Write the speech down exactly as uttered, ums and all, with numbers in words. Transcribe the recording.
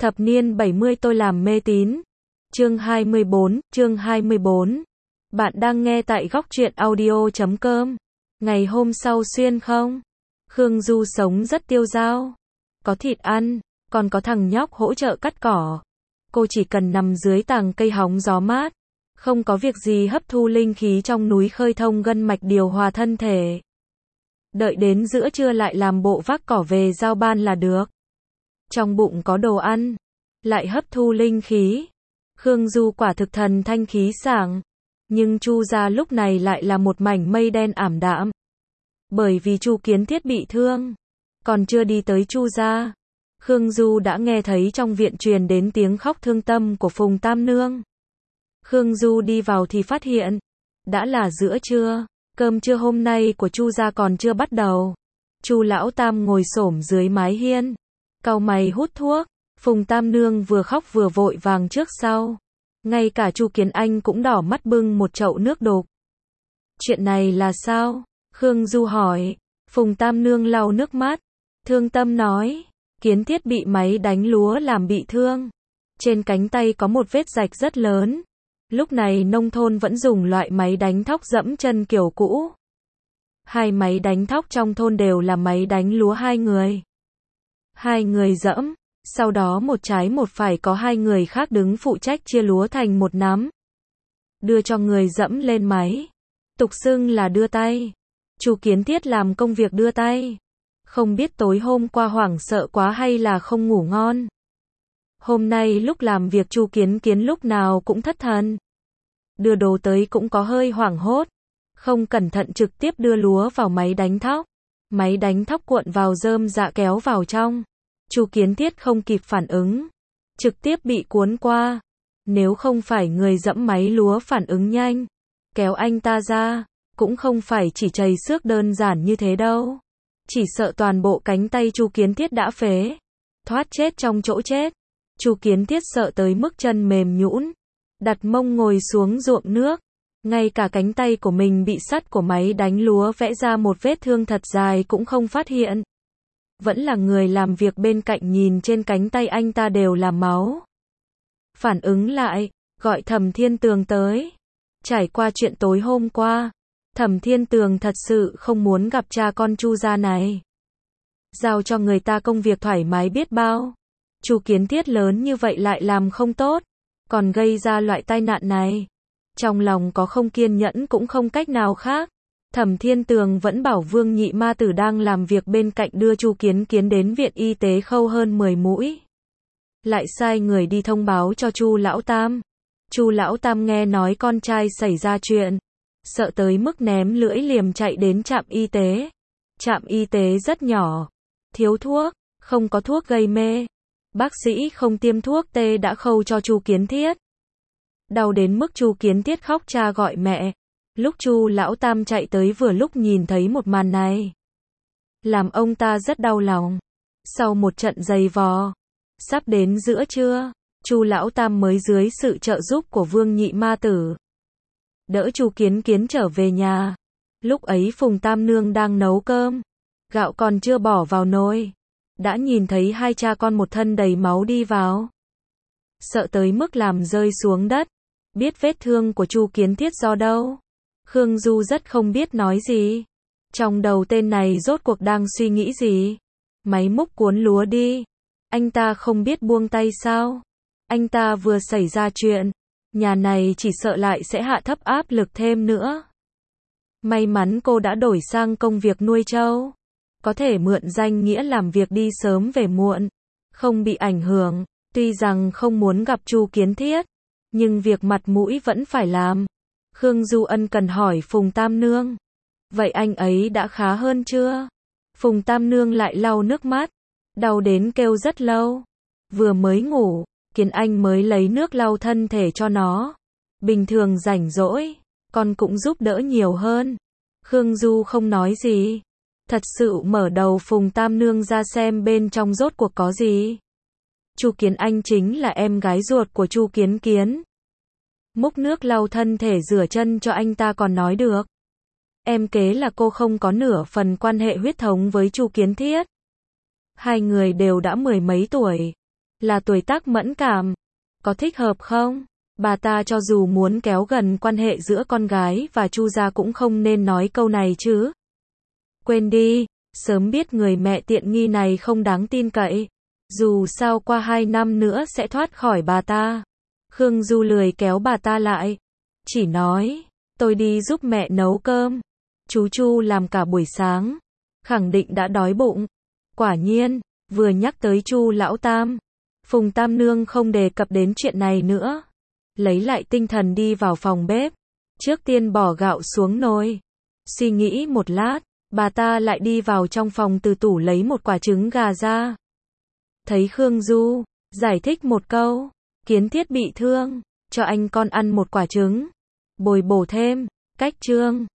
Thập niên bảy mươi tôi làm mê tín. Chương hai mươi bốn, chương hai mươi bốn. Bạn đang nghe tại góc truyện audio chấm com. Ngày hôm sau xuyên không? Khương Du sống rất tiêu dao. Có thịt ăn, còn có thằng nhóc hỗ trợ cắt cỏ. Cô chỉ cần nằm dưới tàng cây hóng gió mát. Không có việc gì hấp thu linh khí trong núi khơi thông gân mạch điều hòa thân thể. Đợi đến giữa trưa lại làm bộ vác cỏ về giao ban là được. Trong bụng có đồ ăn, lại hấp thu linh khí. Khương Du quả thực thần thanh khí sảng. Nhưng Chu gia lúc này lại là một mảnh mây đen ảm đạm. Bởi vì Chu Kiến Thiết bị thương. Còn chưa đi tới Chu gia, Khương Du đã nghe thấy trong viện truyền đến tiếng khóc thương tâm của Phùng Tam Nương. Khương Du đi vào thì phát hiện, đã là giữa trưa, cơm trưa hôm nay của Chu gia còn chưa bắt đầu. Chu lão tam ngồi xổm dưới mái hiên, cau mày hút thuốc. Phùng Tam Nương vừa khóc vừa vội vàng trước sau. Ngay cả Chu Kiến Anh cũng đỏ mắt bưng một chậu nước đục. Chuyện này là sao? Khương Du hỏi. Phùng Tam Nương lau nước mắt, thương tâm nói, Kiến Thiết bị máy đánh lúa làm bị thương. Trên cánh tay có một vết rạch rất lớn. Lúc này nông thôn vẫn dùng loại máy đánh thóc dẫm chân kiểu cũ. Hai máy đánh thóc trong thôn đều là máy đánh lúa hai người. Hai người dẫm, sau đó một trái một phải có hai người khác đứng phụ trách chia lúa thành một nắm. Đưa cho người dẫm lên máy. Tục xưng là đưa tay. Chu Kiến Thiết làm công việc đưa tay. Không biết tối hôm qua hoảng sợ quá hay là không ngủ ngon. Hôm nay lúc làm việc Chu Kiến Kiến lúc nào cũng thất thần. Đưa đồ tới cũng có hơi hoảng hốt. Không cẩn thận trực tiếp đưa lúa vào máy đánh thóc. Máy đánh thóc cuộn vào rơm dạ kéo vào trong. Chu Kiến Thiết không kịp phản ứng. Trực tiếp bị cuốn qua. Nếu không phải người dẫm máy lúa phản ứng nhanh, kéo anh ta ra, cũng không phải chỉ chày xước đơn giản như thế đâu. Chỉ sợ toàn bộ cánh tay Chu Kiến Thiết đã phế. Thoát chết trong chỗ chết. Chu Kiến Thiết sợ tới mức chân mềm nhũn, đặt mông ngồi xuống ruộng nước. Ngay cả cánh tay của mình bị sắt của máy đánh lúa vẽ ra một vết thương thật dài cũng không phát hiện. Vẫn là người làm việc bên cạnh nhìn trên cánh tay anh ta đều là máu. Phản ứng lại, gọi Thẩm Thiên Tường tới. Trải qua chuyện tối hôm qua, Thẩm Thiên Tường thật sự không muốn gặp cha con Chu gia này. Giao cho người ta công việc thoải mái biết bao. Chu Kiến Thiết lớn như vậy lại làm không tốt, còn gây ra loại tai nạn này. Trong lòng có không kiên nhẫn cũng không cách nào khác. Thẩm Thiên Tường vẫn bảo Vương Nhị Ma Tử đang làm việc bên cạnh đưa Chu Kiến Kiến đến viện y tế khâu hơn mười mũi. Lại sai người đi thông báo cho Chu lão tam. Chu lão tam nghe nói con trai xảy ra chuyện, sợ tới mức ném lưỡi liềm chạy đến trạm y tế. Trạm y tế rất nhỏ, thiếu thuốc, không có thuốc gây mê. Bác sĩ không tiêm thuốc tê đã khâu cho Chu Kiến Thiết. Đau đến mức Chu Kiến Thiết khóc cha gọi mẹ. Lúc Chu lão tam chạy tới vừa lúc nhìn thấy một màn này, làm ông ta rất đau lòng. Sau một trận giày vò, sắp đến giữa trưa, Chu lão tam mới dưới sự trợ giúp của Vương Nhị Ma Tử đỡ Chu Kiến Kiến trở về nhà. Lúc ấy Phùng Tam Nương đang nấu cơm, gạo còn chưa bỏ vào nồi, đã nhìn thấy hai cha con một thân đầy máu đi vào. Sợ tới mức làm rơi xuống đất. Biết vết thương của Chu Kiến Thiết do đâu? Khương Du rất không biết nói gì. Trong đầu tên này rốt cuộc đang suy nghĩ gì? Máy múc cuốn lúa đi. Anh ta không biết buông tay sao? Anh ta vừa xảy ra chuyện, nhà này chỉ sợ lại sẽ hạ thấp áp lực thêm nữa. May mắn cô đã đổi sang công việc nuôi trâu. Có thể mượn danh nghĩa làm việc đi sớm về muộn, không bị ảnh hưởng. Tuy rằng không muốn gặp Chu Kiến Thiết, nhưng việc mặt mũi vẫn phải làm. Khương Du ân cần hỏi Phùng Tam Nương. Vậy anh ấy đã khá hơn chưa? Phùng Tam Nương lại lau nước mắt. Đau đến kêu rất lâu. Vừa mới ngủ, Kiến Anh mới lấy nước lau thân thể cho nó. Bình thường rảnh rỗi, con cũng giúp đỡ nhiều hơn. Khương Du không nói gì. Thật sự mở đầu Phùng Tam Nương ra xem bên trong rốt cuộc có gì. Chu Kiến Anh chính là em gái ruột của Chu Kiến Kiến. Múc nước lau thân thể rửa chân cho anh ta còn nói được. Em kế là cô không có nửa phần quan hệ huyết thống với Chu Kiến Thiết. Hai người đều đã mười mấy tuổi. là tuổi tác mẫn cảm. Có thích hợp không? Bà ta cho dù muốn kéo gần quan hệ giữa con gái và Chu gia cũng không nên nói câu này chứ. Quên đi, sớm biết người mẹ tiện nghi này không đáng tin cậy. Dù sao qua hai năm nữa sẽ thoát khỏi bà ta. Khương Du lười kéo bà ta lại. Chỉ nói, tôi đi giúp mẹ nấu cơm. Chú Chu làm cả buổi sáng. Khẳng định đã đói bụng. Quả nhiên, vừa nhắc tới Chu lão tam. Phùng Tam Nương không đề cập đến chuyện này nữa. Lấy lại tinh thần đi vào phòng bếp. Trước tiên bỏ gạo xuống nồi. Suy nghĩ một lát, bà ta lại đi vào trong phòng từ tủ lấy một quả trứng gà ra. Thấy Khương Du, giải thích một câu. Kiến Thiết bị thương, cho anh con ăn một quả trứng. Bồi bổ thêm, cách chương.